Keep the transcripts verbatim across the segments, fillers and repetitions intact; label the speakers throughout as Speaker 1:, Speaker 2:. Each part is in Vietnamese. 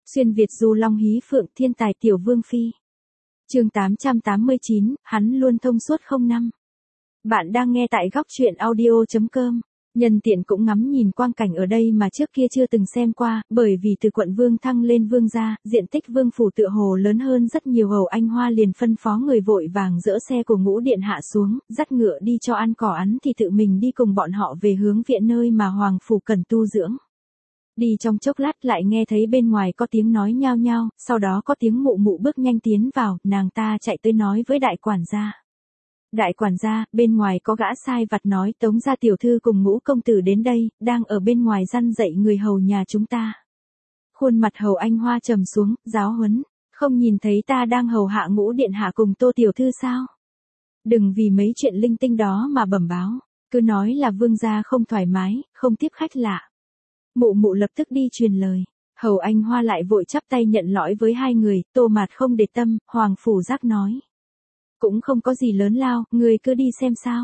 Speaker 1: Xuyên Việt du long hí phượng thiên tài tiểu vương phi. Chương tám trăm tám mươi chín, hắn luôn thông suốt không năm. Bạn đang nghe tại góc truyện audio chấm com. Nhân tiện cũng ngắm nhìn quang cảnh ở đây mà trước kia chưa từng xem qua, bởi vì từ quận Vương thăng lên vương gia, diện tích vương phủ tựa hồ lớn hơn rất nhiều. Hầu Anh Hoa liền phân phó người vội vàng dỡ xe của Ngũ điện hạ xuống, dắt ngựa đi cho ăn cỏ ăn thì tự mình đi cùng bọn họ về hướng viện nơi mà hoàng phủ cần tu dưỡng. Đi trong chốc lát lại nghe thấy bên ngoài có tiếng nói nhao nhao, sau đó có tiếng mụ mụ bước nhanh tiến vào, nàng ta chạy tới nói với đại quản gia. Đại quản gia, bên ngoài có gã sai vặt nói Tống gia tiểu thư cùng Ngũ công tử đến đây, đang ở bên ngoài răn dạy người hầu nhà chúng ta. Khuôn mặt Hầu Anh Hoa trầm xuống, giáo huấn, không nhìn thấy ta đang hầu hạ Ngũ điện hạ cùng Tô tiểu thư sao? Đừng vì mấy chuyện linh tinh đó mà bẩm báo, cứ nói là vương gia không thoải mái, không tiếp khách lạ. Mụ mụ lập tức đi truyền lời. Hầu Anh Hoa lại vội chắp tay nhận lỗi với hai người, Tô Mạt không để tâm, Hoàng Phủ Giác nói. Cũng không có gì lớn lao, người cứ đi xem sao.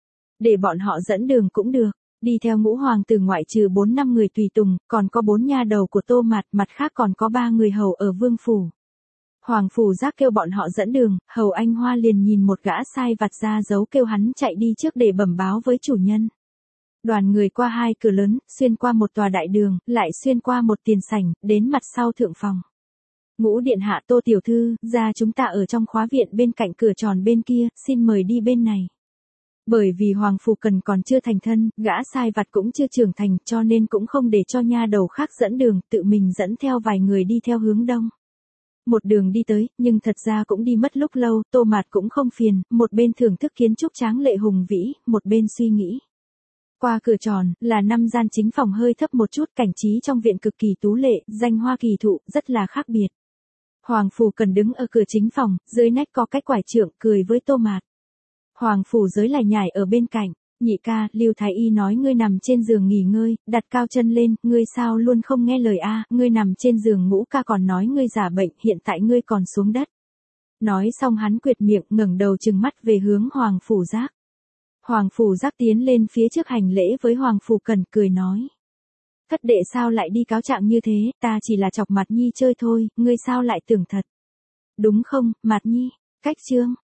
Speaker 1: Để bọn họ dẫn đường cũng được, đi theo Ngũ hoàng tử ngoại trừ bốn năm người tùy tùng, còn có bốn nha đầu của Tô Mạt, mặt khác còn có ba người hầu ở vương phủ. Hoàng Phủ Giác kêu bọn họ dẫn đường, Hầu Anh Hoa liền nhìn một gã sai vặt ra dấu kêu hắn chạy đi trước để bẩm báo với chủ nhân. Đoàn người qua hai cửa lớn, xuyên qua một tòa đại đường, lại xuyên qua một tiền sảnh, đến mặt sau thượng phòng. Ngũ điện hạ Tô tiểu thư, ra chúng ta ở trong khóa viện bên cạnh cửa tròn bên kia, xin mời đi bên này. Bởi vì Hoàng Phủ Cần còn chưa thành thân, gã sai vặt cũng chưa trưởng thành, cho nên cũng không để cho nha đầu khác dẫn đường, tự mình dẫn theo vài người đi theo hướng đông. Một đường đi tới, nhưng thật ra cũng đi mất lúc lâu, Tô Mạt cũng không phiền, một bên thưởng thức kiến trúc tráng lệ hùng vĩ, một bên suy nghĩ. Qua cửa tròn, là năm gian chính phòng hơi thấp một chút, cảnh trí trong viện cực kỳ tú lệ, danh hoa kỳ thụ, rất là khác biệt. Hoàng Phủ Cần đứng ở cửa chính phòng, dưới nách có cái quải trượng, cười với Tô Mạt. Hoàng Phủ Giới lại nhảy ở bên cạnh, nhị ca, Lưu Thái Y nói ngươi nằm trên giường nghỉ ngơi, đặt cao chân lên, ngươi sao luôn không nghe lời a? Ngươi nằm trên giường Ngũ ca còn nói ngươi giả bệnh, hiện tại ngươi còn xuống đất. Nói xong hắn quệt miệng, ngẩng đầu trừng mắt về hướng Hoàng Phủ Giác. Hoàng Phủ Giác tiến lên phía trước hành lễ với Hoàng Phủ Cần, cười nói. Thất đệ sao lại đi cáo trạng như thế, ta chỉ là chọc Mạt Nhi chơi thôi, ngươi sao lại tưởng thật. Đúng không, Mạt Nhi, cách chương,